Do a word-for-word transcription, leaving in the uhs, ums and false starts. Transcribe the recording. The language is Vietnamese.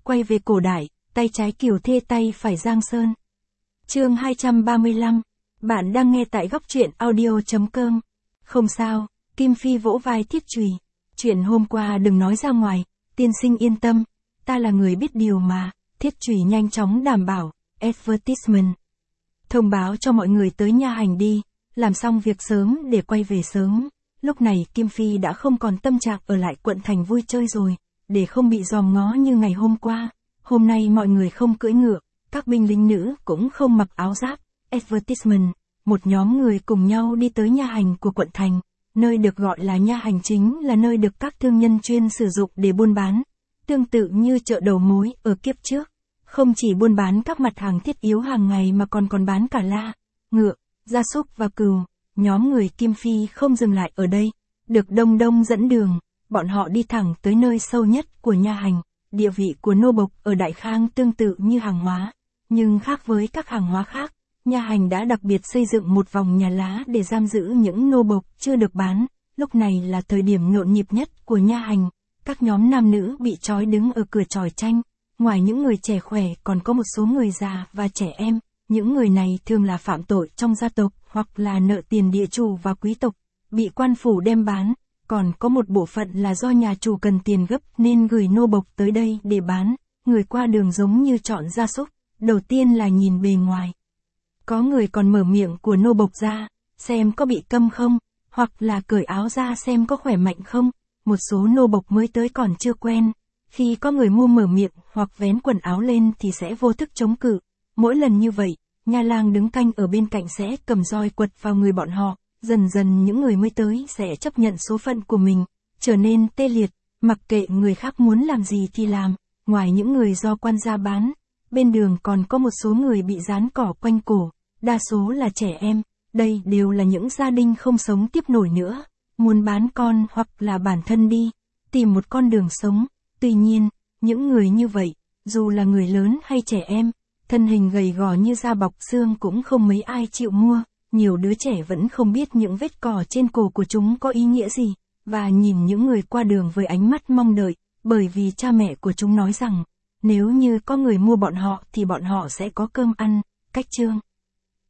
quay về cổ đại, tay trái Kiều Thê tay phải Giang Sơn. Chương hai trăm ba mươi lăm. Bạn đang nghe tại góc truyện audio chấm com. Không sao, Kim Phi vỗ vai Thiết Chùy. Chuyện hôm qua đừng nói ra ngoài, tiên sinh yên tâm, ta là người biết điều mà. Thiết Chùy nhanh chóng đảm bảo. Advertisement. Thông báo cho mọi người tới nha hành đi, làm xong việc sớm để quay về sớm. Lúc này Kim Phi đã không còn tâm trạng ở lại quận thành vui chơi rồi, để không bị dòm ngó như ngày hôm qua. Hôm nay mọi người không cưỡi ngựa, các binh lính nữ cũng không mặc áo giáp. Advertisement. Một nhóm người cùng nhau đi tới nha hành của quận thành. Nơi được gọi là nha hành chính là nơi được các thương nhân chuyên sử dụng để buôn bán. Tương tự như chợ đầu mối ở kiếp trước. Không chỉ buôn bán các mặt hàng thiết yếu hàng ngày mà còn còn bán cả la, ngựa, gia súc và cừu. Nhóm người Kim Phi không dừng lại ở đây. Được Đông Đông dẫn đường, bọn họ đi thẳng tới nơi sâu nhất của nha hành. Địa vị của nô bộc ở Đại Khang tương tự như hàng hóa. Nhưng khác với các hàng hóa khác, nha hành đã đặc biệt xây dựng một vòng nhà lá để giam giữ những nô bộc chưa được bán. Lúc này là thời điểm nhộn nhịp nhất của nha hành. Các nhóm nam nữ bị trói đứng ở cửa chòi tranh. Ngoài những người trẻ khỏe còn có một số người già và trẻ em. Những người này thường là phạm tội trong gia tộc hoặc là nợ tiền địa chủ và quý tộc, bị quan phủ đem bán. Còn có một bộ phận là do nhà chủ cần tiền gấp nên gửi nô bộc tới đây để bán. Người qua đường giống như chọn gia súc, đầu tiên là nhìn bề ngoài. Có người còn mở miệng của nô bộc ra, xem có bị câm không, hoặc là cởi áo ra xem có khỏe mạnh không. Một số nô bộc mới tới còn chưa quen. Khi có người mua mở miệng hoặc vén quần áo lên thì sẽ vô thức chống cự. Mỗi lần như vậy, nha lang đứng canh ở bên cạnh sẽ cầm roi quật vào người bọn họ. Dần dần những người mới tới sẽ chấp nhận số phận của mình, trở nên tê liệt, mặc kệ người khác muốn làm gì thì làm. Ngoài những người do quan gia bán, bên đường còn có một số người bị dán cỏ quanh cổ, đa số là trẻ em. Đây đều là những gia đình không sống tiếp nổi nữa, muốn bán con hoặc là bản thân đi, tìm một con đường sống. Tuy nhiên, những người như vậy, dù là người lớn hay trẻ em, thân hình gầy gò như da bọc xương cũng không mấy ai chịu mua. Nhiều đứa trẻ vẫn không biết những vết cỏ trên cổ của chúng có ý nghĩa gì, và nhìn những người qua đường với ánh mắt mong đợi, bởi vì cha mẹ của chúng nói rằng, nếu như có người mua bọn họ thì bọn họ sẽ có cơm ăn. Cách chương